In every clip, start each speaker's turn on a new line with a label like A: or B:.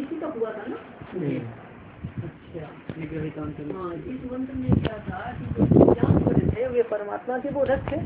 A: इसी का हुआ था ना। अच्छा हाँ, इस मंत्र में क्या था कि जो ज्ञान थे वे परमात्मा के बोधक थे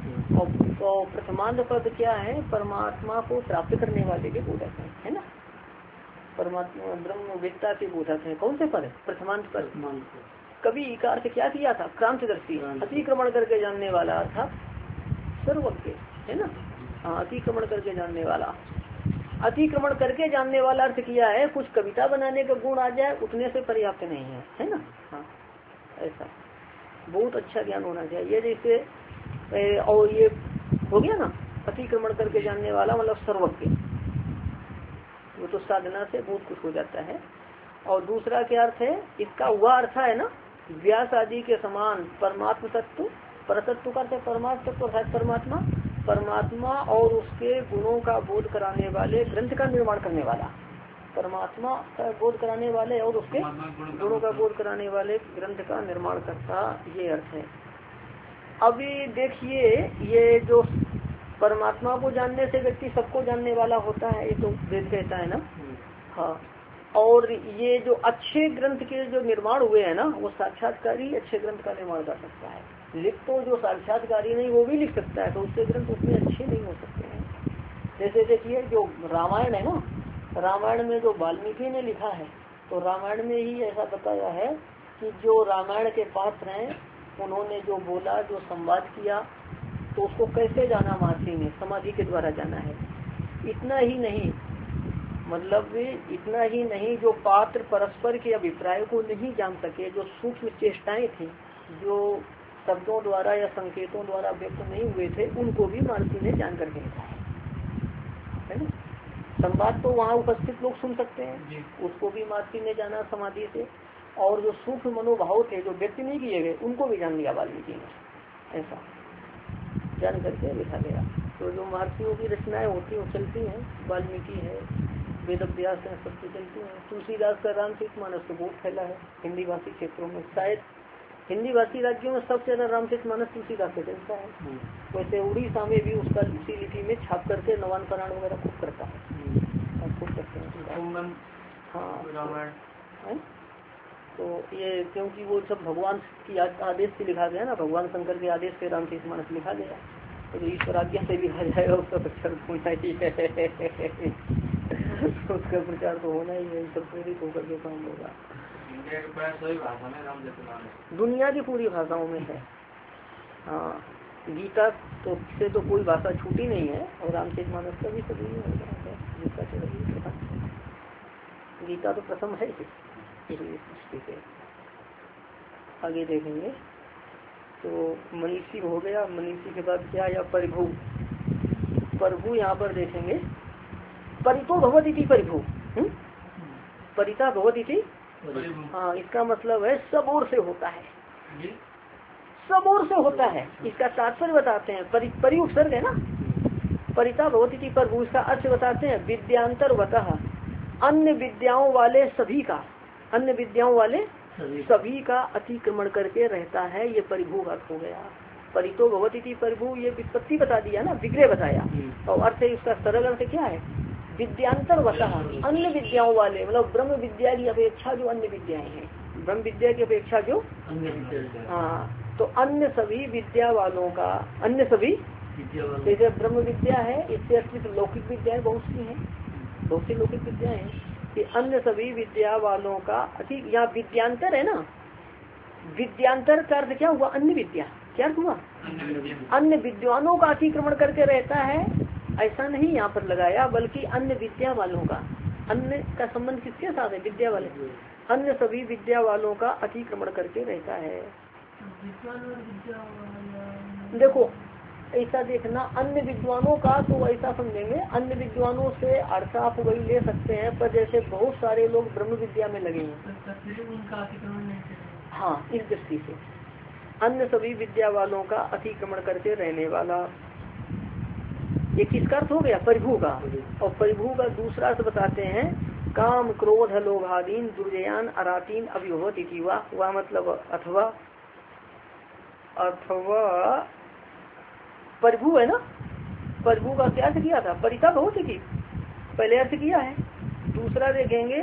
A: और प्रथमांत पद क्या है, परमात्मा को प्राप्त करने वाले के बोधक है ना। परमात्मा ब्रह्म वेत्ता के बोधक है। कौन से पद? प्रथमांत पद। कभी इकार से क्या किया था? क्रांतिदर्शी, अतिक्रमण करके जानने वाला अर्थात सर्वज्ञ है ना। हाँ, अतिक्रमण करके जानने वाला। अतिक्रमण करके जानने वाला अर्थ किया है कुछ कविता बनाने का गुण आ जाए उतने से पर्याप्त नहीं है, है ना। हाँ, ऐसा बहुत अच्छा ज्ञान होना चाहिए। जैसे और ये हो गया ना, अतिक्रमण करके जानने वाला मतलब सर्वज्ञ, वो तो साधना से बहुत कुछ हो जाता है। और दूसरा क्या अर्थ है इसका? वह अर्थ है ना, व्यास आदि के समान परमात्म तत्व, परतत्व का परमात्म तत्व अर्थात परमात्मा, परमात्मा और उसके गुणों का बोध कराने वाले, ग्रंथ का निर्माण करने वाला, परमात्मा का बोध कराने वाले और उसके गुणों का बोध कराने वाले ग्रंथ का निर्माण करता, ये अर्थ है। अभी देखिए, ये जो परमात्मा को जानने से व्यक्ति सबको जानने वाला होता है, ये तो वेद कहता है ना। हाँ, और ये जो अच्छे ग्रंथ के जो निर्माण हुए हैं ना, वो साक्षात्कारी अच्छे ग्रंथ का निर्माण कर सकता है। लिख तो जो साक्षात्कारी नहीं वो भी लिख सकता है, तो उसके ग्रंथ उतने अच्छे नहीं हो सकते हैं। जैसे देखिए जो रामायण है ना, रामायण में जो वाल्मीकि ने लिखा है, तो रामायण में ही ऐसा बताया है कि जो रामायण के पात्र हैं उन्होंने जो बोला, जो संवाद किया, तो उसको कैसे जाना? महर्षि ने समाधि के द्वारा जाना है। इतना ही नहीं, मतलब इतना ही नहीं, जो पात्र परस्पर के अभिप्राय को नहीं जान सके, जो सूक्ष्म चेष्टाएं थी, जो शब्दों द्वारा या संकेतों द्वारा व्यक्त नहीं हुए थे, उनको भी महर्षि ने जान करके लिखा है ना। संवाद तो वहाँ उपस्थित लोग सुन सकते हैं, उसको भी महर्षि ने जाना समाधि से। और जो सूक्ष्म मनोभाव थे जो व्यक्त नहीं किए गए, उनको भी जान लिया वाल्मीकि ने, ऐसा जान करके लिखा गया। तो जो महर्षियों की रचनाएं होती हैं चलती हैं, वाल्मीकि है, वेद व्यास है, सबकी चलती है। तुलसीदास का रामचरितमानस तो बहुत फैला है हिंदी भाषी क्षेत्रों में, शायद हिंदी भाषी राज्यों में सबसे ज्यादा रामचरितमानस तुलसीदास से चलता है। वैसे उड़ीसा में भी उसका इसी लिपि में छाप करके नवान परायण वगैरह खूब करता है, खूब करते हैं। हाँ, तो ये क्योंकि वो सब भगवान की आदेश से लिखा गया ना, भगवान शंकर के आदेश से रामचरितमानस लिखा गया, तो ईश्वर आज्ञा से लिखा जाएगा उसका प्रचार होना ही है। उसका प्रचार तो होना ही है, सब प्रेरित होकर के काम होगा। दुनिया की पूरी भाषाओं में है। हाँ, गीता तो से तो कोई भाषा छूटी नहीं है, और रामचरितमानस का भी सभी में है। गीता तो प्रथम है इसलिए से आगे देखेंगे। तो मनीषी हो गया, मनीषी के बाद क्या आया? परिभू। प्रभु यहाँ पर देखेंगे, परितो भवती परिभू, परिता भवती। हाँ, इसका मतलब है सब ओर से होता है, सब ओर से होता है। इसका तात्पर्य बताते हैं, परि उपसर्ग है ना, परिता भवती प्रभु, इसका अर्थ बताते हैं विद्यांतर वतः, अन्य विद्याओं वाले सभी का, अन्य विद्याओं वाले सभी का अतिक्रमण करके रहता है, ये परिभू अर्थ हो गया। परितो भवती परिभू, ये विपत्ति बता दिया ना, विग्रह बताया, और अर्थ इसका सरल अर्थ क्या है? विद्यांतर वतः, अन्य विद्याओं वाले, मतलब ब्रह्म विद्या की अपेक्षा जो अन्य विद्याएं हैं, ब्रह्म विद्या की अपेक्षा जो अन्य विद्या, हाँ, तो अन्य सभी विद्या वालों का, अन्य सभी जैसे ब्रह्म विद्या है, इससे अतिरिक्त लौकिक विद्याएं बहुत सी हैं, बहुत सी लौकिक विद्याएं हैं, कि अन्य सभी विद्या वालों का अधिक, यहाँ विद्यांतर है ना, विद्यांतर का अर्थ क्या हुआ? अन्य विद्या, क्या हुआ? अन्य विद्वानों का अतिक्रमण करके रहता है, ऐसा नहीं यहाँ पर लगाया, बल्कि अन्य विद्या वालों का, अन्य का संबंध किसके साथ है? विद्या वाले, अन्य सभी विद्या वालों का अतिक्रमण करके रहता है। देखो ऐसा देखना, अन्य विद्वानों का तो ऐसा समझेंगे, अन्य विद्वानों से अर्थ आप वही ले सकते हैं, पर जैसे बहुत सारे लोग ब्रह्म विद्या में लगे हैं, हाँ, इस दृष्टि से अन्य सभी विद्या वालों का अतिक्रमण करके रहने वाला, ये किसका अर्थ हो गया? परिभू का। और परिभू का दूसरा अर्थ बताते हैं, काम क्रोध लोभादीन दुर्जयान अरातीन अभिभवत इति, वह मतलब अथवा परिभू है ना, परिभू का क्या अर्थ किया था? परिता बहुत की पहले अर्थ किया है, दूसरा देखेंगे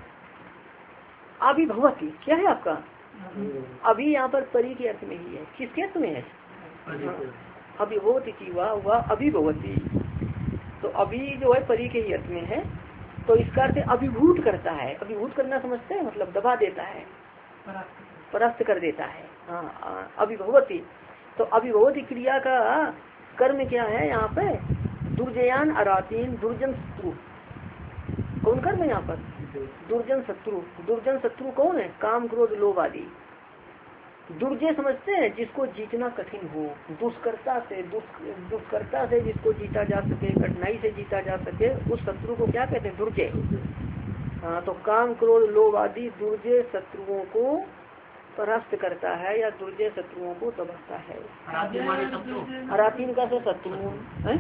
A: अभिभवती, क्या है आपका अभी यहाँ पर परी के अर्थ में ही है, किसके अर्थ में है? अभिभवती की वह अभिभवती, तो अभी जो है परी के ही अर्थ में है। तो इसका अर्थ अभिभूत करता है, अभिभूत करना समझते हैं, मतलब दबा देता है, परास्त कर देता है। हाँ अभिभवती, तो अभिभवती क्रिया का कर्म क्या है यहाँ पे? दुर्जयान अरातीन, दुर्जन शत्रु। कौन कर्म है यहाँ पर? दुर्जन शत्रु। दुर्जन शत्रु कौन है? काम क्रोध लोभ आदि। दुर्जय समझते हैं जिसको जीतना कठिन हो, दुष्कर्ता से जिसको जीता जा सके, कठिनाई से जीता जा सके, उस शत्रु को क्या कहते हैं? दुर्जय। हाँ, तो काम क्रोध लोभ आदि दुर्जय शत्रुओं को परास्त करता है या दुर्जय शत्रुओं को दबाता है। अरातीन का से शत्रु है।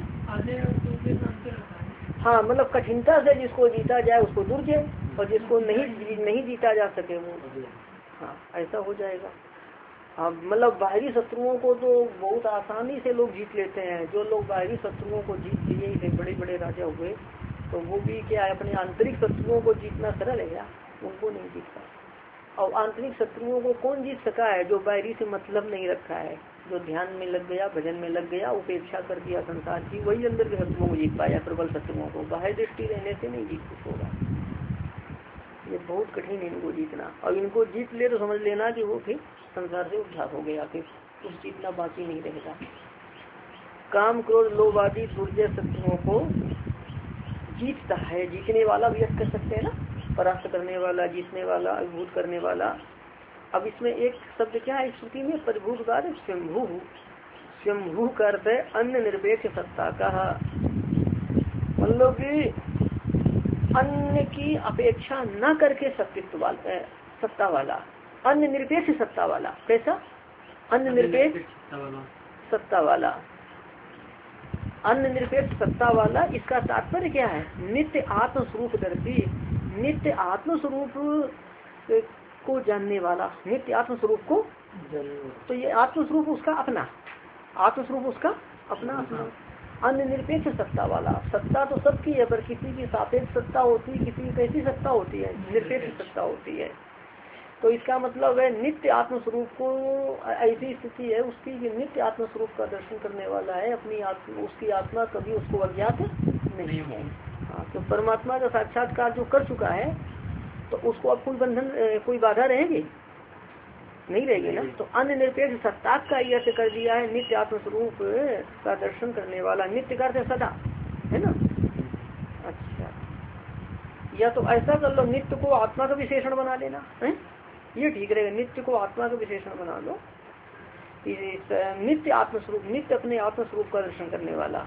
A: हाँ, मतलब कठिनता से जिसको जीता जाए उसको दुर्जय, और जिसको नहीं जीता जा सके वो, हाँ ऐसा हो जाएगा। हाँ, मतलब बाहरी शत्रुओं को तो बहुत आसानी से लोग जीत लेते हैं। जो लोग बाहरी शत्रुओं को जीत लिए थे, बड़े बड़े राजा हुए, तो वो भी क्या है, अपने आंतरिक शत्रुओं को जीतना सरल है क्या? उनको नहीं जीत पाए। और आंतरिक शत्रुओं को कौन जीत सका है? जो बाहरी से मतलब नहीं रखा है, जो ध्यान में लग गया, भजन में लग गया, उपेक्षा कर दिया संसार की, वही अंदर के शत्रुओं को जीत पाया। प्रबल शत्रुओं को बाहर दृष्टि रहने से नहीं जीत कुछ होगा। ये बहुत कठिन है इनको जीतना, और इनको जीत ले तो समझ लेना कि वो फिर संसार से उद्धार हो गया, फिर कुछ जीतना बाकी नहीं रहेगा। काम क्रोध लोभ आदि दुर्जय शत्रुओं को जीतता है। जीतने वाला भी अर्थ कर सकते हैं ना, परास्त करने वाला, जीतने वाला, अभिभूत करने वाला। अब इसमें एक शब्द क्या है श्रुति में? परिभू का अर्थ स्वयंभू। स्वयंभू का अर्थ है अन्य निरपेक्ष सत्ता का, मतलब कि अन्य की अपेक्षा न करके सत्तित्व वाला, सत्ता वाला, अन्य निरपेक्ष सत्ता वाला। कैसा? अन्य निरपेक्ष सत्ता वाला, अन्य निरपेक्ष सत्ता वाला। इसका तात्पर्य क्या है? नित्य आत्मस्वरूप दर्शी, नित्य आत्मस्वरूप को जानने वाला, नित्य आत्मस्वरूप को। तो ये आत्मस्वरूप उसका अपना, आत्मस्वरूप उसका अपना अपना। अन्य निरपेक्ष सत्ता वाला, सत्ता तो सबकी है, पर किसी की सापेक्ष सत्ता होती है, किसी की कैसी सत्ता होती है? निरपेक्ष सत्ता होती है। तो इसका मतलब है नित्य आत्मस्वरूप को, ऐसी स्थिति है उसकी कि नित्य आत्मस्वरूप का दर्शन करने वाला है। अपनी आत्मा, उसकी आत्मा कभी उसको अज्ञात नहीं है। हाँ, तो परमात्मा का साक्षात्कार जो कर चुका है, तो उसको अब कोई बंधन, कोई बाधा रहेगी नहीं रहेगी ना। तो अन्य निरपेक्ष सत्ता का यह कर दिया है, नित्य आत्मस्वरूप का दर्शन करने वाला। नित्य का अर्थ सदा है ना। अच्छा, या तो ऐसा कर लो, नित्य को आत्मा का विशेषण बना लेना है, ये ठीक रहेगा। नित्य को आत्मा का विशेषण बना लो। नित्य आत्मस्वरूप, नित्य अपने आत्मस्वरूप का दर्शन करने वाला।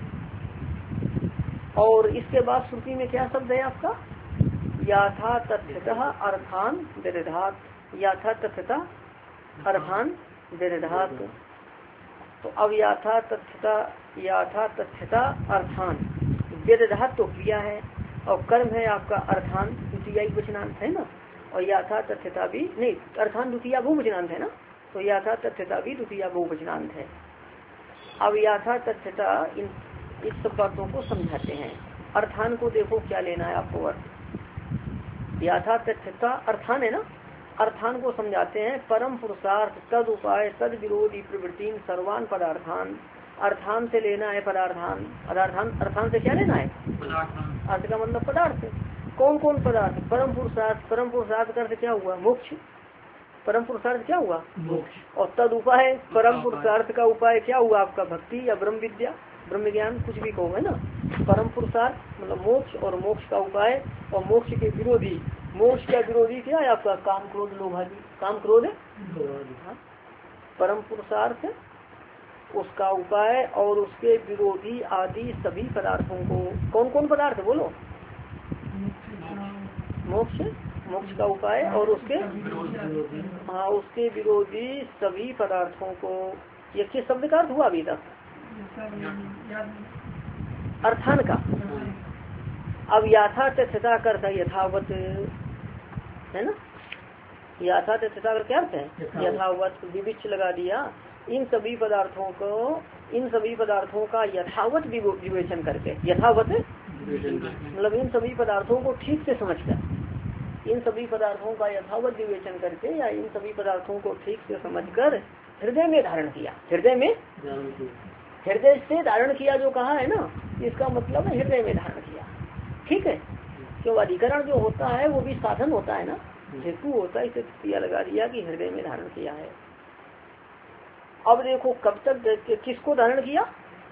A: और इसके बाद श्रुति में क्या शब्द है आपका? याथा तथ्यतः अर्थान विदधात, याथा तथ्यता अर्थान विदधात। तो अब याथा तथ्यता अर्थान विदधात तो क्रिया है, और कर्म है आपका अर्थान, द्वितीय वचनांत है ना। और याथा तथ्यता भी नहीं, अर्थान द्वितीय बहुवचनांत है ना, तो याथा तथ्यता भी द्वितीय बहुवचनांत है। अब याथा तथ्यता इस सब बातों को समझाते हैं। अर्थान को देखो क्या लेना है आपको अर्थ। याथा तथ्यता अर्थान है ना, अर्थान को समझाते हैं। परम पुरुषार्थ तद उपाय तद विरोधी प्रवृत्ति सर्वान पदार्थान। अर्थान से लेना है पदार्थान, अर्थान से क्या लेना है? अर्थ का मतलब पदार्थ। कौन कौन पदार्थ? परम पुरुषार्थ, परम पुरुषार्थ का अर्थ क्या हुआ? मोक्ष। परम पुरुषार्थ क्या हुआ? मोक्ष। और तद उपाय, परम पुरुषार्थ का उपाय क्या हुआ आपका? भक्ति या ब्रह्म विद्या, ब्रह्म ज्ञान, कुछ भी कहो है ना। परम पुरुषार्थ मतलब मोक्ष, और मोक्ष का उपाय, और मोक्ष के विरोधी। मोक्ष का विरोधी क्या है आपका? काम क्रोध लोभ आदि। काम क्रोध है परम पुरुषार्थ, उसका उपाय और उसके विरोधी आदि सभी पदार्थों को। कौन कौन पदार्थ बोलो? मोक्ष, मोक्ष का उपाय और उसके, हाँ उसके विरोधी सभी पदार्थों को। ये किस शब्द का अर्थ हुआ अभी तक? अर्थान का। अब याथा तथ्यता का अर्थ यथावत है ना। याथा तथ्यता का क्या अर्थ है? यथावत, विविच लगा दिया। इन सभी पदार्थों को, इन सभी पदार्थों का यथावत विवेचन करके, यथावत मतलब इन सभी पदार्थों को ठीक से समझकर, इन सभी पदार्थों का यथावत विवेचन करके या इन सभी पदार्थों को ठीक से समझकर हृदय में धारण किया। हृदय में, हृदय से धारण किया जो कहा है ना, इसका मतलब है हृदय में धारण किया। ठीक है, क्यों अधिकरण जो होता है वो भी साधन होता है ना, हेतु होता है, इसे क्रिया लगा दिया कि हृदय में धारण किया है। अब देखो कब तक किसको धारण किया?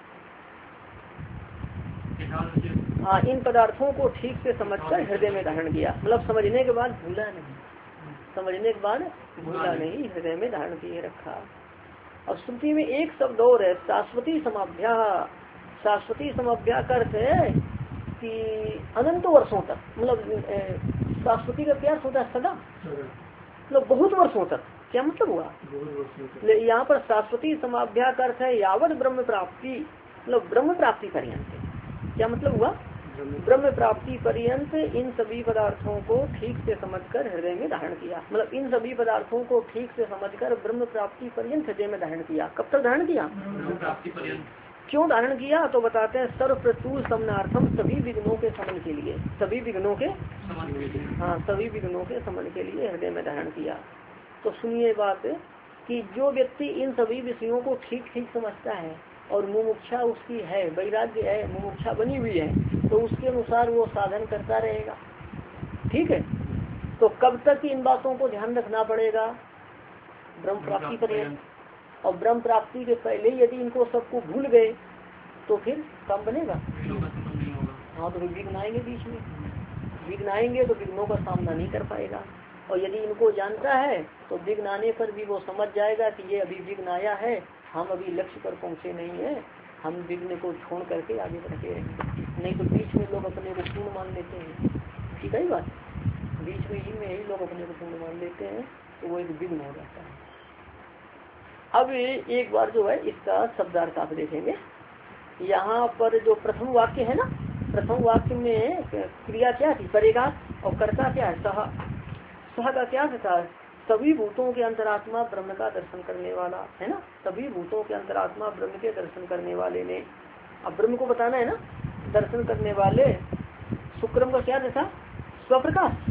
A: हाँ, इन पदार्थों को ठीक से समझकर हृदय में धारण किया, मतलब समझने के बाद भूला नहीं, समझने के बाद भूला नहीं, हृदय में धारण किए रखा। और श्रुति में एक शब्द और है, शाश्वती समाभ्या। शाश्वती समाभ्या का अर्थ है कि अनंत वर्षों तक, मतलब शाश्वती का क्या होता है? सदा, मतलब बहुत वर्षों तक। क्या मतलब हुआ? यहाँ पर शाश्वती समाभ्या का अर्थ है यावत ब्रह्म प्राप्ति, मतलब ब्रह्म प्राप्ति पर्यंत। क्या मतलब हुआ? ब्रह्म प्राप्ति पर्यंत इन सभी पदार्थों को ठीक से समझकर हृदय में धारण किया, मतलब इन सभी पदार्थों को ठीक से समझकर ब्रह्म प्राप्ति पर्यंत हृदय में धारण किया। कब तक धारण किया? ब्रह्म प्राप्ति पर्यंत। क्यों धारण किया? तो बताते हैं सर्व प्रतुर समनार्थम, सभी विघ्नों के समन के लिए, सभी विघ्नों के, हाँ सभी विघ्नों के समन के लिए हृदय में धारण किया। तो सुनिए बात कि जो व्यक्ति इन सभी विषयों को ठीक ठीक समझता है और मुमुक्षा उसकी है, वैराग्य है, मुमुक्षा बनी हुई है, तो उसके अनुसार वो साधन करता रहेगा। ठीक है, तो कब तक इन बातों को ध्यान रखना पड़ेगा? ब्रह्म प्राप्ति पर्यंत। और ब्रह्म प्राप्ति के पहले ही यदि इनको सबको भूल गए तो फिर काम बनेगा? हाँ, तो विघ्न आएंगे, बीच में विघ्न आएंगे तो विघ्नों का सामना नहीं कर पाएगा। और यदि इनको जानता है तो विघ्न आने पर भी वो समझ जाएगा कि ये अभी विघ्न आया है, हम अभी लक्ष्य पर पहुँचे नहीं है, हम विघ्न को छोड़ करके आगे बढ़ते रहेंगे। नहीं तो बीच में लोग अपने को पूर्ण मान लेते हैं। ठीक है बात, बीच में ही लोग अपने को पूर्ण मान लेते हैं, तो वो एक विघ्न हो जाता है। अब एक बार जो है इसका शब्दार्थ आप देखेंगे। यहाँ पर जो प्रथम वाक्य है ना, प्रथम वाक्य में क्रिया क्या थी? परेगा, और कर्ता क्या है? सह। सह का क्या था? सभी भूतों के अंतरात्मा ब्रह्म का दर्शन करने वाला, है ना, सभी भूतों के अंतरात्मा ब्रह्म के दर्शन करने वाले ने, अब ब्रह्म को बताना है ना, दर्शन करने वाले। शुक्रम का क्या था? स्वप्रकाश।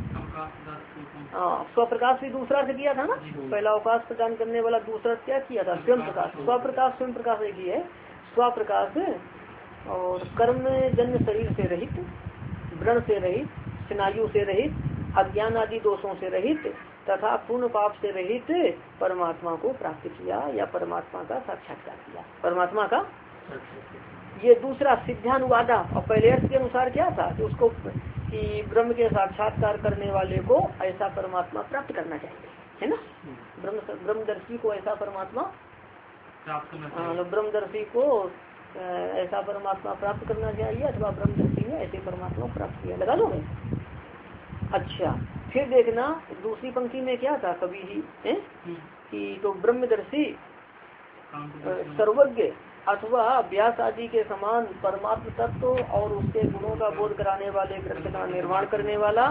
A: हाँ, स्वप्रकाश भी दूसरा अर्थ किया था ना, पहला अवकाश प्रदान करने वाला, दूसरा क्या किया था? स्वयं प्रकाश। स्वप्रकाश स्वयं प्रकाश एक ही है। स्वप्रकाश और कर्म जन्म शरीर से रहित, व्रण से रहित, स्नायु से रहित, अज्ञान आदि दोषों से रहित तथा पूर्ण पाप से रहित परमात्मा को प्राप्त किया या परमात्मा का साक्षात्कार किया। परमात्मा का ये दूसरा सिद्धानुवादा। और पहले अर्थ के अनुसार क्या था कि उसको कि ब्रह्म के साक्षात्कार करने वाले को ऐसा परमात्मा प्राप्त करना चाहिए, है ना, ब्रह्मदर्शी को ऐसा परमात्मा, ब्रह्मदर्शी को ऐसा परमात्मा प्राप्त करना चाहिए, अथवा ब्रह्मदर्शी ने ऐसे परमात्मा प्राप्त किया। लगा लोगे? अच्छा, फिर देखना दूसरी पंक्ति में क्या था? कभी ही है कि तो ब्रह्मदर्शी सर्वज्ञ अथवा व्यास आदि के समान परमात्म तत्व और उसके गुणों का बोध कराने वाले ग्रंथ का निर्माण करने वाला,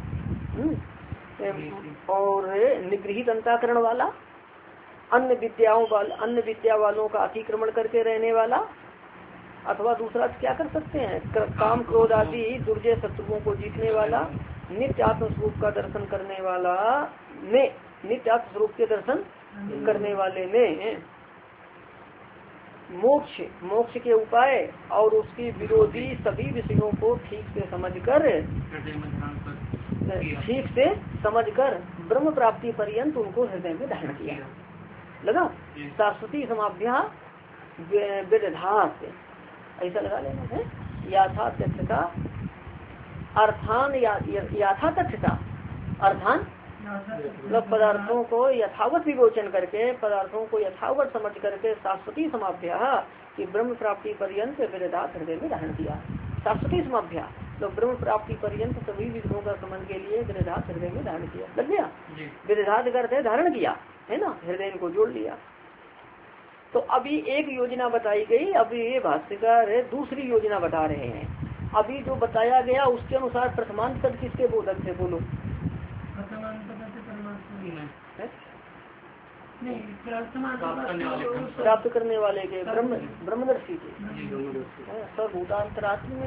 A: और निगृहित अंतःकरण वाला, अन्य विद्या वालों का अतिक्रमण करके रहने वाला, अथवा दूसरा क्या कर सकते हैं? काम क्रोध आदि दुर्जय शत्रुओं को जीतने वाला, नित्य आत्मस्वरूप का दर्शन करने वाला ने, नित्य आत्मस्वरूप के दर्शन करने वाले ने मोक्ष के उपाय और उसकी विरोधी सभी विषयों को ठीक से समझकर ब्रह्म प्राप्ति पर्यंत उनको हृदय में धारण किया। लगा? शाश्वती समाभ्या विदधात, ऐसा लगा लेना है। याथातथ्यता अर्थान, याथातथ्यता अर्थान मतलब पदार्थों को यथावत विवेचन करके, पदार्थों को यथावत समझ करके शाश्वती समाभ्या कि ब्रह्म प्राप्ति पर्यंत विदधात हृदय में धारण किया। शाश्वती समाभ्या तो ब्रह्म प्राप्ति पर्यंत सभी विघ्नों का समन के लिए विदधात हृदय में धारण किया। लग गया? विदधात करते धारण किया, है ना, हृदय को जोड़ लिया। तो अभी एक योजना बताई गई, अभी ये भाष्यकार दूसरी योजना बता रहे हैं। अभी जो बताया गया उसके अनुसार प्रथमांत पद किसके बोधक थे? बोलो। प्राप्त करने वाले के ब्रह्मदर्शी के सर्वभूतांतरात्म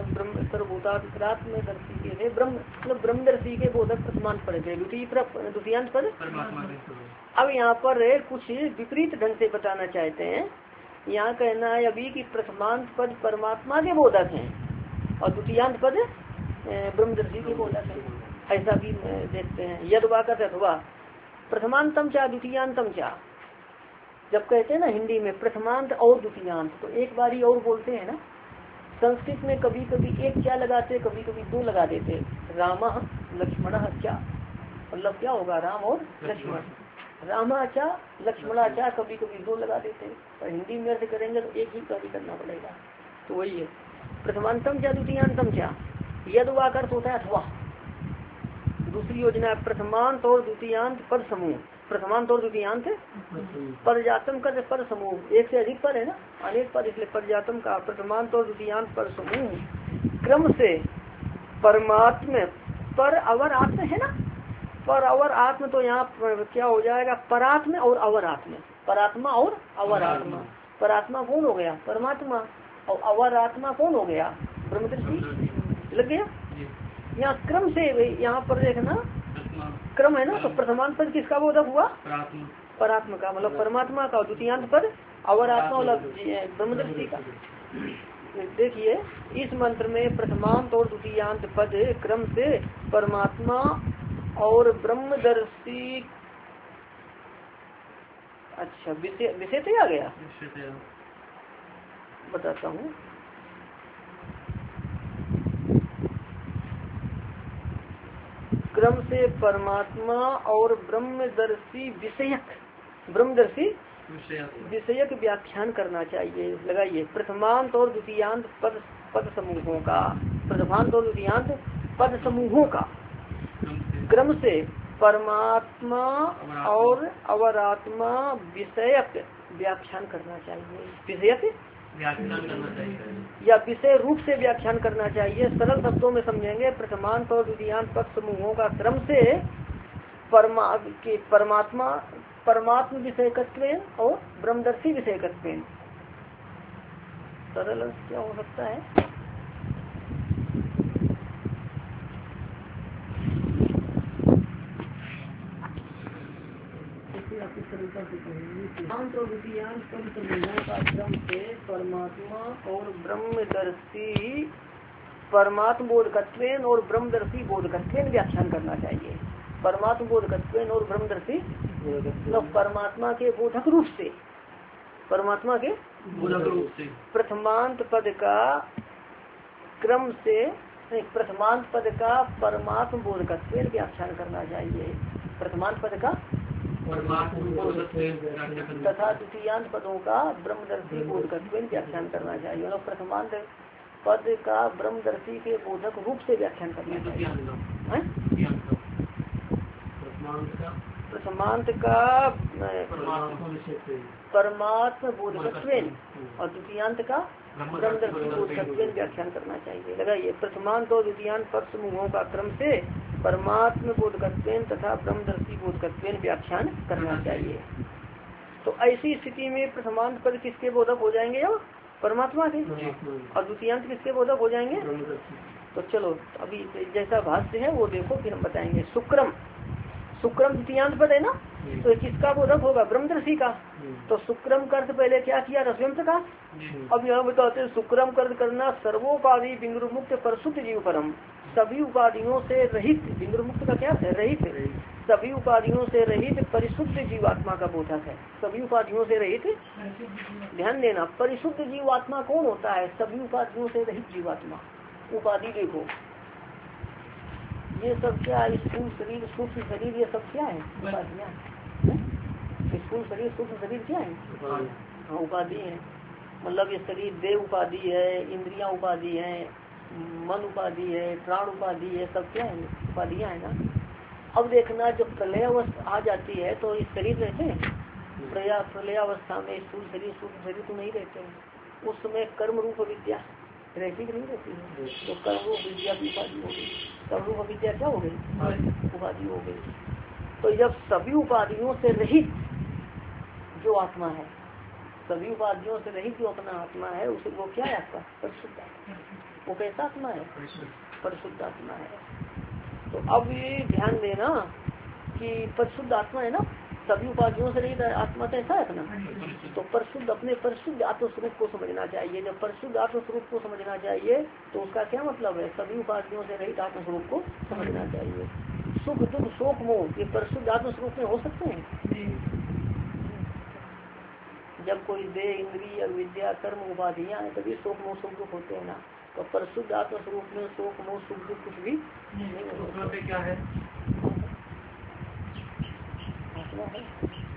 A: दर्शी के थे ब्रह्म मतलब ब्रह्मदर्शी के बोधक प्रथमांत पद थे द्वितीयांत पद। अब यहाँ पर कुछ विपरीत ढंग से बताना चाहते हैं। यहाँ कहना है अभी कि प्रथमांत पद परमात्मा के बोधक हैं और द्वितीयांत पद ब्रह्मदर्शी के बोधक हैं। ऐसा भी देखते हैं। यदवा का तथवा प्रथमांतम क्या द्वितीयांतम क्या, जब कहते हैं ना हिंदी में प्रथमांत और द्वितीयांत तो एक बारी और बोलते हैं ना। संस्कृत में कभी कभी एक क्या लगाते कभी कभी दो लगा देते। राम लक्ष्मण क्या मतलब क्या होगा राम और लक्ष्मण, रामाचा लक्ष्मणाचा कभी कभी दो लगा देते। और हिंदी में अर्थ करेंगे तो एक ही कभी करना पड़ेगा। तो वही है प्रथमांतम क्या द्वितीयांतम क्या। यद वाक अर्थ होता है अथवा। दूसरी योजना है प्रथमांत और द्वितीयांत पद समूह। प्रथमांत और द्वितीयांत परजातम का पद समूह, एक से अधिक पद है ना, अनेक पद, इसलिए परजातम का प्रथमांत और द्वितीयांत पद समूह क्रम से परमात्म पर अवर आत्म है ना। पर अवर आत्म तो यहाँ क्या हो जाएगा परात्म और अवर आत्म, परात्मा और अवर आत्मा। परात्मा कौन हो गया परमात्मा और अवर आत्मा कौन हो गया ब्रह्मदर्शी। लग गया। यहाँ क्रम से यहाँ पर देखना क्रम है ना। तो प्रथमांत पद किसका बोधक हुआ परात्मा का मतलब परमात्मा का। द्वितीयांत पद अवर आत्मा मतलब ब्रह्मदर्शी का। देखिए इस मंत्र में प्रथमांत और द्वितीयांत पद क्रम से परमात्मा और ब्रह्मदर्शी। अच्छा विषय तो आ गया, बताता हूँ। क्रम से परमात्मा और ब्रह्मदर्शी विषयक व्याख्यान करना चाहिए। लगाइए प्रथमांत और द्वितीयांत पद समूहों का, प्रथमांत और द्वितीयांत पद समूहों का क्रम से परमात्मा और अवरात्मा विषयक व्याख्यान करना चाहिए। विषयक व्याख्यान करना चाहिए या विषय रूप से व्याख्यान करना चाहिए। सरल शब्दों में समझेंगे प्रथमांत और द्वितीयांत पद समूहों का क्रम से परमात्मा विषयकत्वेन और ब्रह्मदर्शी विषयकत्वेन। सरल क्या हो सकता है। प्रथमांत और द्वितीयांत पद समूहों का क्रम से परमात्मा और ब्रह्मदर्शी परमात्म बोधकत्वेन और ब्रह्मदर्शी बोधकत्वेन व्याख्यान करना चाहिए। परमात्म बोधकत्वेन और ब्रह्मदर्शी मतलब परमात्मा के बोधक रूप से, परमात्मा के बोधक रूप से प्रथमांत पद का क्रम से प्रथमांत पद का परमात्म बोधकत्वेन व्याख्यान करना चाहिए। प्रथमांत पद का तथा द्वितीयांत पदों का ब्रह्मदर्शी बोधकत्वेन व्याख्यान करना चाहिए। और प्रथमांत पद का ब्रह्मदर्शी के बोधक रूप से व्याख्यान करना चाहिए। प्रथमांत का परमात्म बोधकत्वेन और द्वितीयांत का ब्रह्मदर्शी बोधकत्वेन व्याख्यान करना चाहिए। लगाइए प्रथमांत और द्वितीयांत पद समूहों का क्रम से परमात्म बोधकत्वेन तथा ब्रह्मदर्शी बोधकत्वेन व्याख्यान करना चाहिए। तो ऐसी स्थिति में प्रथमांत पद किसके बोधक हो जाएंगे अब परमात्मा के, और द्वितीयांत किसके बोधक हो जाएंगे। तो चलो अभी जैसा भाष्य है वो देखो फिर हम बताएंगे। शुक्रम द्वितीयांत पद है ना, तो किसका बोधक होगा ब्रह्मदर्शी का। तो शुक्रम का अर्थ पहले क्या किया रस्यंत का। अब यहाँ बताते हैं शुक्रम का अर्थ करना सर्वोपाधि बिंदुमुक्त परशुद्ध जीव परम। सभी उपाधियों से रहित, बिंदुमुक्त का क्या है रहित, सभी उपाधियों से रहित परिशुद्ध जीवात्मा का बोधक है। सभी उपाधियों से रहित, ध्यान देना परिशुद्ध जीवात्मा कौन होता है सभी उपाधियों से रहित जीवात्मा। उपाधि देखो ये सब क्या है स्थूल शरीर सूक्ष्म शरीर ये सब क्या है उपाधियाँ। स्थूल शरीर सूक्ष्म शरीर क्या है हाँ उपाधि है। मतलब ये शरीर देह उपाधि है, इंद्रियां उपाधि है, मन उपाधि है, प्राण उपाधि है, सब क्या है उपाधियां है ना। अब देखना जब प्रलय अवस्था आ जाती है तो इस शरीर रहते हैं प्रलय अवस्था में स्थूल शरीर सूक्ष्म शरीर तो नहीं रहते हैं। उस समय कर्म रूप विद्या रहती कि नहीं रहती है। तो कर्म रूप विद्या की उपाधि हो गई। कर्म रूप विद्या क्या हो गई उपाधि हो गई। तो जब सभी उपाधियों से रहित जो आत्मा है, सभी उपाधियों से रहित जो अपना आत्मा है उसे वो क्या है आपका परिशुद्ध आत्मा। वो कैसा आत्मा है? परिशुद्ध आत्मा है। तो अब ये ध्यान देना कि परिशुद्ध आत्मा है ना, सभी उपाधियों से रहित आत्मा कैसा है अपना, तो परिशुद्ध अपने परिशुद्ध आत्मस्वरूप को समझना चाहिए। जब परिशुद्ध आत्मस्वरूप को समझना चाहिए तो उसका क्या मतलब है? सभी उपाधियों से रहित आत्मस्वरूप को समझना चाहिए। सुख दुख शोक मोह ये परिशुद्ध आत्मस्वरूप में हो सकते हैं। जब कोई देह इंद्रिय विद्या कर्म उपाधियां हैं तभी शोक मोह सुख दुख होते हैं ना। तो परिशुद्ध आत्मस्वरूप में शोक मोह सुख दुख कुछ भी नहीं होता। क्या है? आत्मा है,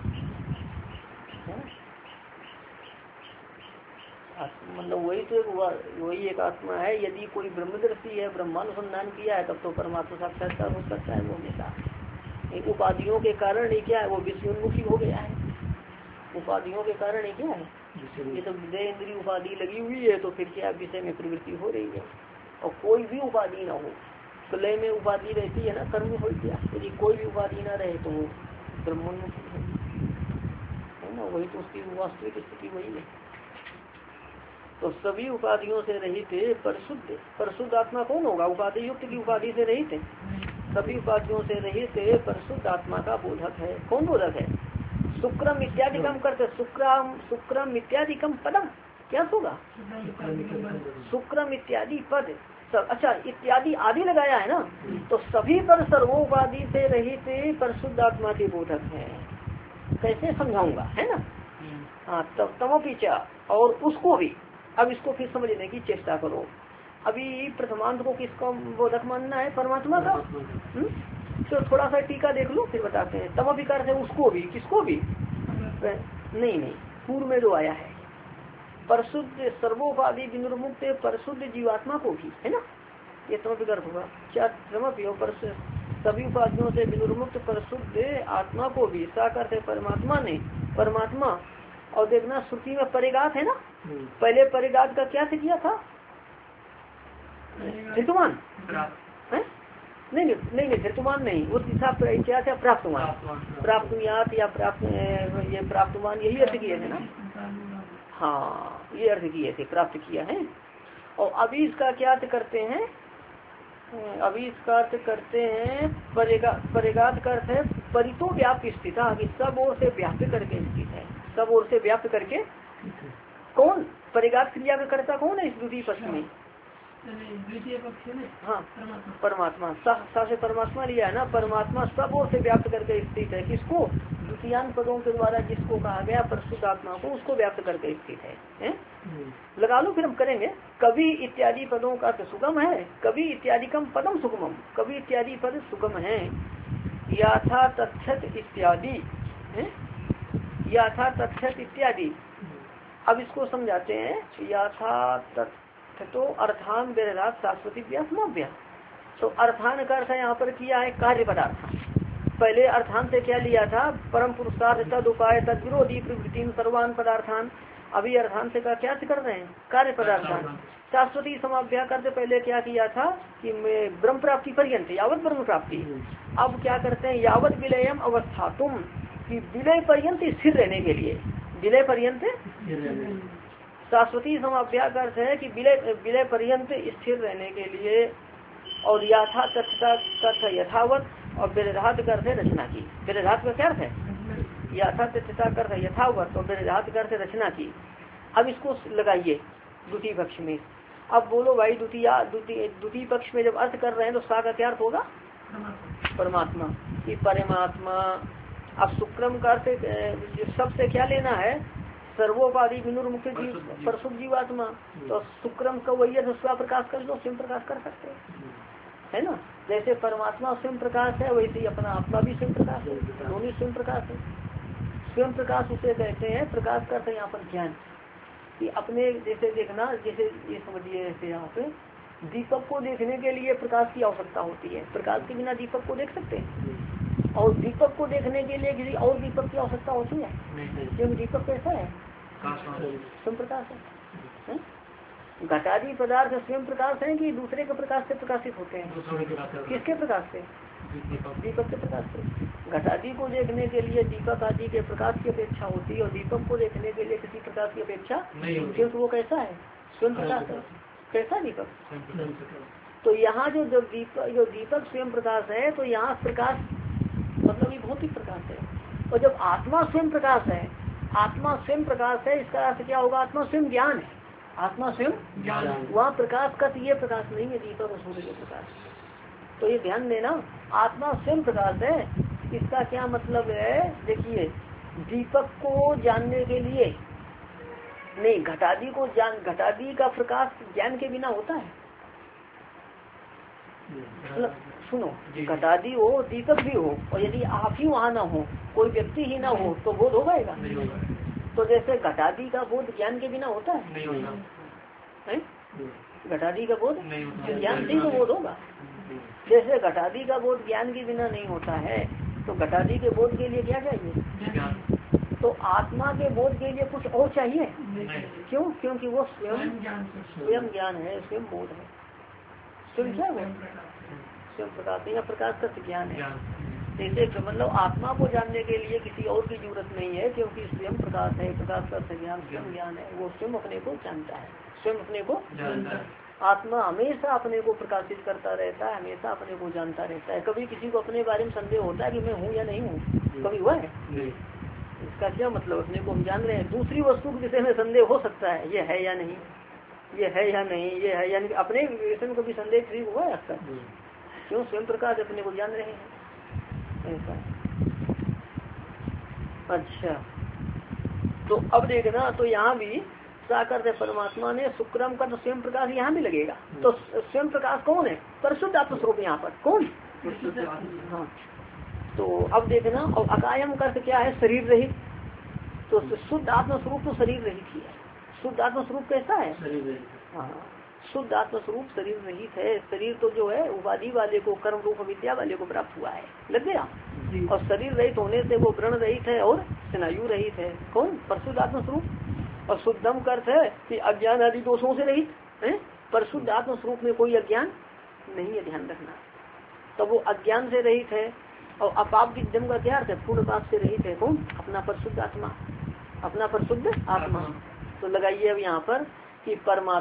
A: मतलब वही तो वही एक आत्मा है। यदि कोई ब्रह्मदर्शी है, ब्रह्मानुसंधान किया है, तब तो परमात्मा साक्षात्कार हो सकता है वो हमेशा। उपाधियों के कारण ही क्या है, वो विषयोन्मुखी हो गया है। उपाधियों के कारण ही क्या है, ये तो देह इंद्रिय उपाधि लगी हुई है, तो फिर क्या विषय में प्रवृत्ति हो रही है। और कोई भी उपाधि ना हो, प्रलय में उपाधि रहती है ना, कर्म हो गया। यदि कोई भी उपाधि ना रहे तो वो ब्रह्मोन्मुखी है ना, वही तो उसकी वास्तविक स्थिति वही है। तो सभी उपाधियों से रहित परिशुद्ध परिशुद्ध आत्मा कौन होगा? उपाधि युक्त की उपाधि से रहित है। सभी उपाधियों से रहित परिशुद्ध आत्मा का बोधक है। कौन बोधक है? शुक्रम इत्यादिकम करते, शुक्रम इत्यादिकम पदम क्या होगा? शुक्रम इत्यादि पद। अच्छा, इत्यादि आदि लगाया है ना, तो सभी पर सर्वोपाधि से रहित परिशुद्ध आत्मा के बोधक है। कैसे समझाऊंगा, है ना? हाँ, तब तमोपिचा और उसको भी। अब इसको फिर समझने की चेष्टा करो। अभी प्रथमांत को किसका बोधक मानना है? परमात्मा का। तो थोड़ा सा टीका देख लो फिर बताते हैं। तमोपिकार से उसको भी, किसको भी? नहीं, पूर्व में जो आया है परिशुद्ध सर्वोपाधि विनिर्मुक्त परिशुद्ध जीवात्मा को भी, है ना, ये तमोपिकार होगा। क्या तमोपियो सभी उपाधियों से विनिर्मुक्त परिशुद्ध आत्मा को भी साकार से परमात्मा ने, परमात्मा। और देखना श्रुति में परिगात है ना, पहले परिगात का क्या किया था? धृतमान नहीं धृतमान नहीं, वो तीसरा क्या था? प्राप्तमान। प्राप्तुयात या प्राप्त, ये प्राप्तमान यही अर्थ किए थे ना। हाँ, ये अर्थ किए थे, प्राप्त किया है। और अभी इसका क्या अर्थ करते हैं? अभी इसका अर्थ करते हैं परिगात का अर्थ है परितो व्याप्त स्थित, सब ओर से व्याप्त करके स्थित है। सब ओर से व्याप्त करके। कौन परिगात क्रिया का कर्ता कौन है इस द्वितीय पक्ष में? द्वितीय पक्ष में हाँ परमात्मा। सा से परमात्मा लिया है ना। परमात्मा सब ओर से व्याप्त करके स्थित है। किसको? द्वितीयांत पदों के द्वारा जिसको कहा गया परिशुद्ध आत्मा को, उसको व्याप्त करके स्थित है? लगा लो फिर हम करेंगे। कभी इत्यादि पदों का अर्थ सुगम है, कभी इत्यादिकम पदम सुगमम, कभी इत्यादि पद सुगम है। याथा तथ्यत इत्यादि, याथा तथ्यत इत्यादि। अब इसको समझाते हैं। याथा तथ्य तो अर्थान विररात शाश्वती व्यासमाव्या। तो अर्थान का अर्थ यहाँ पर किया है कार्य पदार्थ। पहले अर्थान से क्या लिया था? परम पुरुषार्थ तद उपाय तद विरोधी प्रवृत्ति सर्वान पदार्थान। अभी अर्थान से का क्या कर रहे हैं? कार्य पदार्थान। शाश्वती समाभ्या करते पहले क्या किया था कि ब्रह्म प्राप्ति पर्यंत, यावत ब्रह्म प्राप्ति। अब क्या करते हैं? यावत विलयम अवस्था तुम, कि विलय पर्यंत स्थिर रहने के लिए, विलय पर्यंत शाश्वती समाभ्या का अर्थ है कि विलय पर्यंत स्थिर रहने के लिए। और याथा तथ्यता का यथावत, और विरधात का अर्थ है रचना की। विरधात का क्या अर्थ है? याथा तथ्यता का अर्थ है यथावत, और विरधात का अर्थ है रचना की। अब इसको लगाइए द्वितीय पक्ष में। अब बोलो भाई, द्वितीय पक्ष में जब अर्थ कर रहे हैं तो सा का क्या अर्थ होगा? परमात्मा की परमात्मा। अब शुक्रम का अर्थ सबसे क्या लेना है? सर्वोपाधि विनिर्मुक्त जीव परशुद्ध जीवात्मा। तो शुक्रम का वही अर्थ स्व प्रकाश कर लो, स्वयं प्रकाश कर सकते है ना। जैसे परमात्मा स्वयं प्रकाश है, वैसे ही अपना आत्मा भी स्वयं प्रकाश है। दोनों स्वयं प्रकाश है। स्वयं प्रकाश उसे कहते हैं। प्रकाश करते यहाँ पर ज्ञान, कि अपने जैसे देखना, जैसे ये समझिए, जैसे यहाँ पे दीपक को देखने के लिए प्रकाश की आवश्यकता होती है। प्रकाश के बिना दीपक को देख सकते हैं? और दीपक को देखने के लिए किसी और दीपक की आवश्यकता होती है? क्योंकि दीपक कैसा है? स्वयं प्रकाश है। घटादी पदार्थ स्वयं प्रकाश है कि दूसरे के प्रकाश से प्रकाशित होते हैं? किसके प्रकाश से? दीपक के प्रकाश से। घटादी को देखने के लिए दीपक आदि के प्रकाश की अपेक्षा होती है और दीपक को देखने के लिए किसी प्रकाश की अपेक्षा नहीं, क्योंकि वो कैसा है, स्वयं प्रकाश है। कैसा दीपक? तो यहाँ जो दीपक स्वयं प्रकाश है, तो यहाँ प्रकाश मतलब ये भौतिक प्रकाश है। और जब आत्मा स्वयं प्रकाश है, आत्मा स्वयं प्रकाश है, इसका अर्थ क्या होगा? आत्मा स्वयं ज्ञान है। आत्मा स्वयं ज्ञान, वहाँ प्रकाश का ये प्रकाश नहीं है दीपक और सूर्य के प्रकाश। तो ये ध्यान देना, आत्मा स्वयं प्रकाश है। इसका क्या मतलब है? देखिए, दीपक को जानने के लिए नहीं, घटादी का प्रकाश ज्ञान के बिना होता है। मतलब सुनो, घटादी हो, दीपक भी हो, और यदि आप ही वहाँ ना हो, कोई व्यक्ति ही ना हो, तो बोध हो पाएगा? तो जैसे घटादी का बोध ज्ञान के बिना होता है? घटादी का बोध ज्ञान से तो बोध होगा। जैसे घटादी का बोध ज्ञान के बिना नहीं होता है, तो घटादी के बोध के लिए क्या चाहिए? तो आत्मा के बोध के लिए कुछ और चाहिए? क्यों? क्योंकि वो स्वयं ज्ञान है, स्वयं बोध है। स्वयं क्या है? स्वयं प्रकाश है या प्रकाश का ज्ञान है। जैसे मतलब आत्मा को जानने के लिए किसी और की जरूरत नहीं है, क्योंकि स्वयं प्रकाश है, प्रकाश का ज्ञान स्वयं ज्ञान है, वो स्वयं अपने को जानता है, स्वयं अपने को जानता है। आत्मा हमेशा अपने को प्रकाशित करता रहता है, हमेशा अपने को जानता रहता है। कभी किसी को अपने बारे में संदेह होता है कि मैं हूँ या नहीं हूँ? कभी हुआ है? इसका क्या मतलब? अपने को हम जान रहे हैं। दूसरी वस्तु के विषय में संदेह हो सकता है, ये है या नहीं, ये है या नहीं, ये है या नहीं। अपने विषय में कभी संदेह ठीक हुआ है आपका? क्यों? स्वयं प्रकाश अपने को जान रहे हैं, ऐसा। अच्छा, तो अब देखना, तो यहाँ भी साकर से परमात्मा ने शुक्रम का तो स्वयं प्रकाश यहाँ भी लगेगा। तो स्वयं प्रकाश कौन है? परिशुद्ध आत्म स्वरूप। यहाँ पर कौन? हाँ। तो अब देखना, और अकायम का क्या है? शरीर रहित। तो शुद्ध आत्म स्वरूप तो शरीर रहित ही है। शुद्ध आत्म स्वरूप कैसा है? हाँ, शुद्ध आत्म स्वरूप शरीर रहित है। शरीर तो जो है उपाधि वाले को, कर्म रूप विद्या वाले को प्राप्त हुआ है, लग गया। और शरीर रहित होने से वो व्रण रहित है और स्नायु रहित है। कौन? परिशुद्ध आत्म स्वरूप। और शुद्धम का अर्थ है कि अज्ञान आदि दोषों से रहित है। परिशुद्ध आत्म स्वरूप में कोई अज्ञान नहीं है, ध्यान रखना। तो वो अज्ञान से रहित है। और अपाप विद्यम का क्या अर्थ है? पूर्ण पाप से रहित है। कौन? अपना परिशुद्ध आत्मा, अपना परिशुद्ध आत्मा। तो लगाइए अब यहाँ पर कि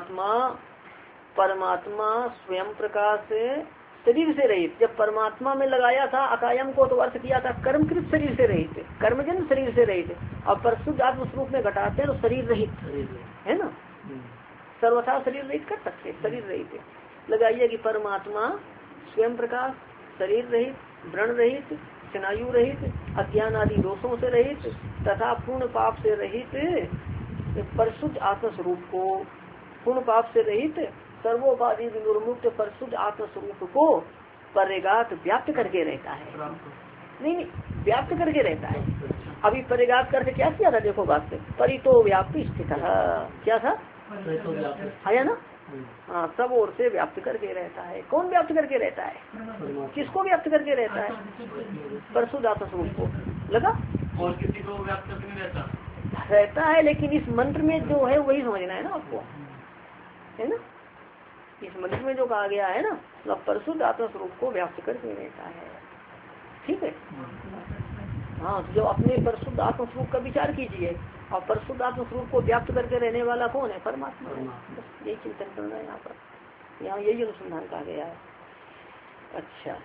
A: परमात्मा स्वयं प्रकाश शरीर से रहित। जब परमात्मा में लगाया था अकायम को, तो अर्थ किया था कर्मकृत शरीर से रहित, कर्मजन शरीर से रहित। अब परिशुद्ध आत्म स्वरूप में घटाते हैं तो शरीर रहित है ना, सर्वथा शरीर रहित कर सकते, शरीर रहित। लगाइए कि परमात्मा स्वयं प्रकाश शरीर रहित, व्रण रहित, स्नायु रहित, अज्ञान आदि दोषों से रहित तथा पूर्ण पाप से रहित परिशुद्ध आत्म स्वरूप को, पूर्ण पाप से रहित सर्वोपाधि विमुक्त परिशुद्ध आत्म स्वरूप को परिगात व्याप्त करके रहता है। नहीं, व्याप्त करके रहता है। अभी परिगात करके क्या किया था? देखो बात से, परितो व्याप्ति स्थित। क्या था? आया ना? हाँ, सब ओर से व्याप्त करके रहता है। कौन व्याप्त करके रहता है? किसको व्याप्त करके रहता है? परिशुद्ध आत्म स्वरूप को। लगा? और किसी को व्याप्त करके रहता है, लेकिन इस मंत्र में जो है वही समझना है ना आपको, है ना? इस मंत्र में जो कहा गया है ना, तो परिशुद्ध आत्म स्वरूप को व्याप्त करके रहता है। ठीक है? हाँ, तो जो अपने परिशुद्ध आत्म स्वरूप का विचार कीजिए, और परिशुद्ध आत्म स्वरूप को व्याप्त करके रहने वाला कौन है? परमात्मा है। बस यही चिंतन करना है यहाँ पर, यहाँ यही अनुसंधान कहा गया है। अच्छा,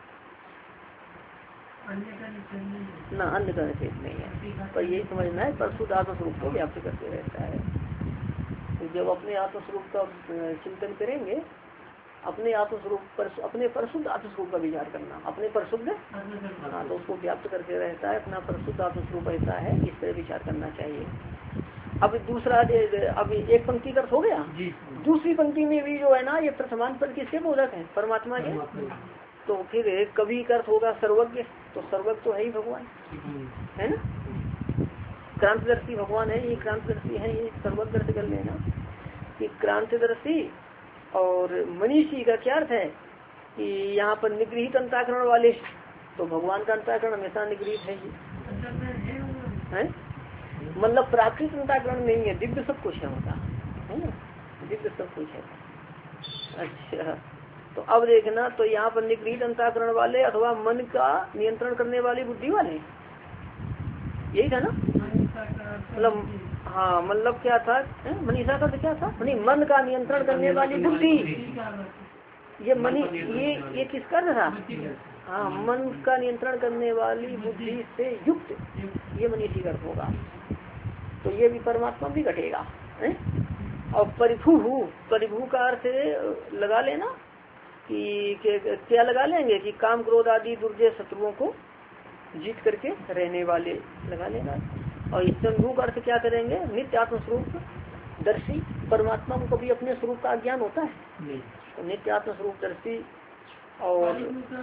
A: ना अन्य का निषेध नहीं है, पर यही समझना है परिशुद्ध आत्म स्वरूप को व्याप्त करके रहता है। तो जब अपने आत्म स्वरूप का चिंतन करेंगे, अपने आत्म स्वरूप अपने परिशुद्ध आत्म स्वरूप का विचार करना, अपने परिशुद्ध, हाँ, तो उसको व्याप्त करके रहता है। अपना परिशुद्ध आत्म स्वरूप ऐसा है, इस तरह विचार करना चाहिए। अब दूसरा, अब एक पंक्ति का हो गया। दूसरी पंक्ति में भी जो है ना, ये प्रथमांत पद किसके बोधक है? परमात्मा के। तो फिर कभी का अर्थ होगा सर्वज्ञ। तो सर्वज्ञ तो है ही भगवान, है ना? क्रांतिदर्शी भगवान है, ये क्रांतिदर्शी है, ये सर्वज्ञ अर्थ कर लेना कि क्रांतिदर्शी। और मनीषी का क्या अर्थ है? कि यहाँ पर निगृहित अंतःकरण वाले, तो भगवान का अंतःकरण हमेशा निगृहित है ही, है? मतलब प्राकृतिक अंतःकरण नहीं है, दिव्य सब कुछ है उनका, है ना? दिव्य सब कुछ है। अच्छा, तो अब देखना, तो यहाँ पर निगृहीत अंतःकरण वाले अथवा मन का नियंत्रण करने वाली बुद्धि वाले, यही था ना? मतलब हाँ, मतलब क्या था मनीषा का? तो क्या था? मन का नियंत्रण करने वाली बुद्धि। ये मनी ये किसका था? हाँ, मन का नियंत्रण करने वाली बुद्धि से युक्त, ये मनीषी गर्भ होगा। तो ये भी परमात्मा भी घटेगा। और परिभू का अर्थ लगा लेना कि क्या लगा लेंगे कि काम क्रोध आदि दुर्जय शत्रुओं को जीत करके रहने वाले लगा लेना। और इस स्वरूप का अर्थ क्या करेंगे? नित्य आत्म स्वरूप दर्शी। परमात्मा को कभी अपने स्वरूप का ज्ञान होता है? तो नित्य आत्म स्वरूप दर्शी। और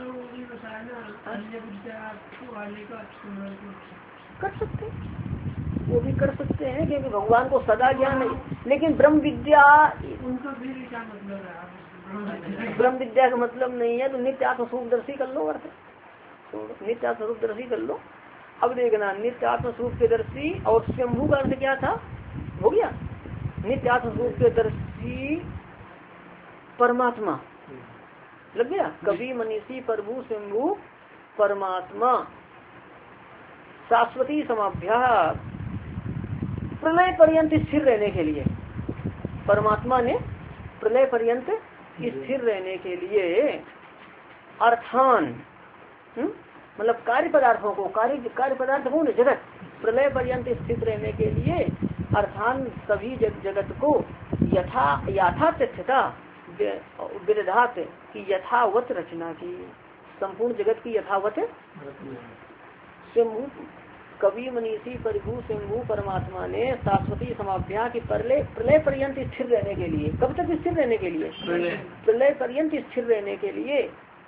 A: कर सकते, वो भी कर सकते हैं क्योंकि भगवान को सदा ज्ञान नहीं। लेकिन ब्रह्म विद्या, उनका भी क्या मतलब है? ब्रह्म विद्या का मतलब नहीं है। तो नित्य आत्म स्वरूप दर्शी कर लो अर्थ, तो नित्य आत्म स्वरूप दर्शी कर लो। अब देखना, नित्य आत्म स्वरूप के दर्शी और स्वयंभू का अर्थ क्या था? हो गया नित्य आत्म स्वरूप के दर्शी परमात्मा, लग गया। कवि मनीषी प्रभु स्वयंभू परमात्मा शाश्वती समाभ्यास, प्रलय पर्यंत स्थिर रहने के लिए परमात्मा ने प्रलय पर्यंत स्थिर रहने के लिए अर्थान मतलब कार्य पदार्थों को, कार्य पदार्थ कौन है? जगत। प्रलय पर्यंत स्थित रहने के लिए अर्थान सभी जगत को यथा तथ्यता विदधात की यथावत रचना की, संपूर्ण जगत की यथावत स्वयंभू कवि मनीषी परिभू स्वयंभू परमात्मा ने शाश्वती समाभ्या की प्रलय पर्यंत स्थिर रहने के लिए, कब तक स्थिर रहने के लिए? प्रलय पर्यंत स्थिर रहने के लिए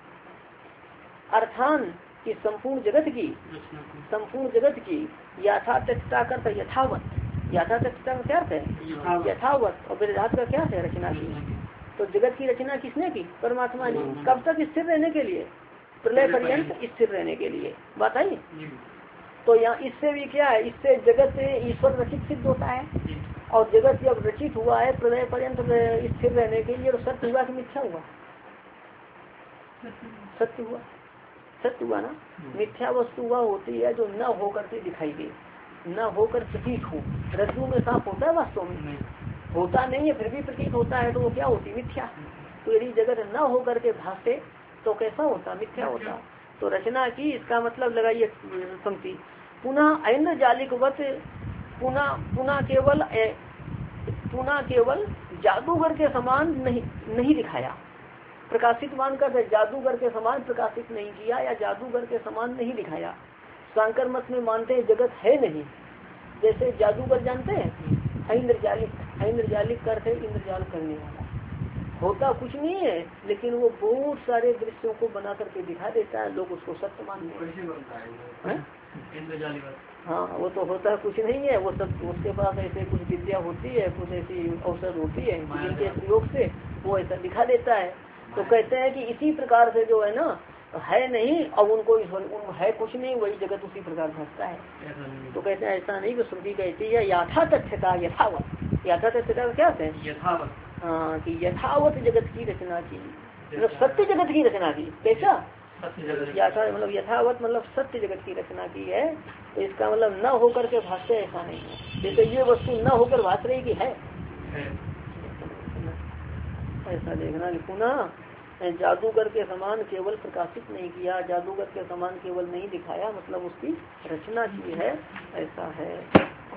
A: अर्थान की संपूर्ण जगत की यथातथता करता यथावत, यथातथता का क्या अर्थ है? यथावत। और विदधात का क्या है? रचना की। तो जगत की रचना किसने की? परमात्मा ने। कब तक स्थिर रहने के लिए? प्रलय पर्यंत स्थिर रहने के लिए। बात आई? तो यहाँ इससे भी क्या है? इससे जगत ईश्वर रचित सिद्ध होता है। और जगत जब रचित हुआ है प्रलय पर्यंत स्थिर रहने के लिए, तो सत्य हुआ कि मिथ्या हुआ? सत्य हुआ, सत्य हुआ ना। मिथ्या वस्तु वह होती है जो न होकर के दिखाई दे, न होकर प्रतीत हो। रज्जु में सांप होता है? वास्तव में होता नहीं है, फिर भी प्रतीत होता है, तो वो क्या होती? मिथ्या। तो यदि जगत न होकर के भासते तो कैसा होता? मिथ्या होता। तो रचना की, इसका मतलब लगाइए पंक्ति, पुनः ऐन्द्र जालिकवत, पुनः केवल जादूगर के समान नहीं दिखाया। प्रकाशित मान कर जादूगर के समान प्रकाशित नहीं किया, या जादूगर के समान नहीं दिखाया। शांकर मत में मानते हैं जगत है नहीं, जैसे जादूगर जानते हैं ऐन्द्रजालिक करते इंद्रजाल करने वाला, होता कुछ नहीं है, लेकिन वो बहुत सारे दृश्यों को बना करके दिखा देता है, लोग उसको सत्य मानते हैं। हाँ, वो तो होता कुछ नहीं है, वो सब उसके पास ऐसे कुछ विद्या होती है, कुछ ऐसी औषध होती है जिनके प्रयोग से वो ऐसा दिखा देता है। तो कहते हैं कि इसी प्रकार से जो है ना, है नहीं और उनको है कुछ नहीं, वही जगत उसी प्रकार भासता है। तो कहते हैं ऐसा नहीं कि श्रुति कहती है यथा तथ्यता यथावत। यथा तथ्यता का क्या है? यथावत। हाँ, कि यथावत जगत की रचना की, मतलब सत्य जगत की रचना की। कैसा? यथा मतलब यथावत मतलब सत्य जगत की रचना की है। तो इसका मतलब न होकर के भाष्य ऐसा नहीं है, जैसे ये वस्तु न होकर भाष रही की है, ऐसा देखना। पुनः जादूगर के समान केवल प्रकाशित नहीं किया, जादूगर के समान केवल नहीं दिखाया, मतलब उसकी रचना की है, ऐसा है।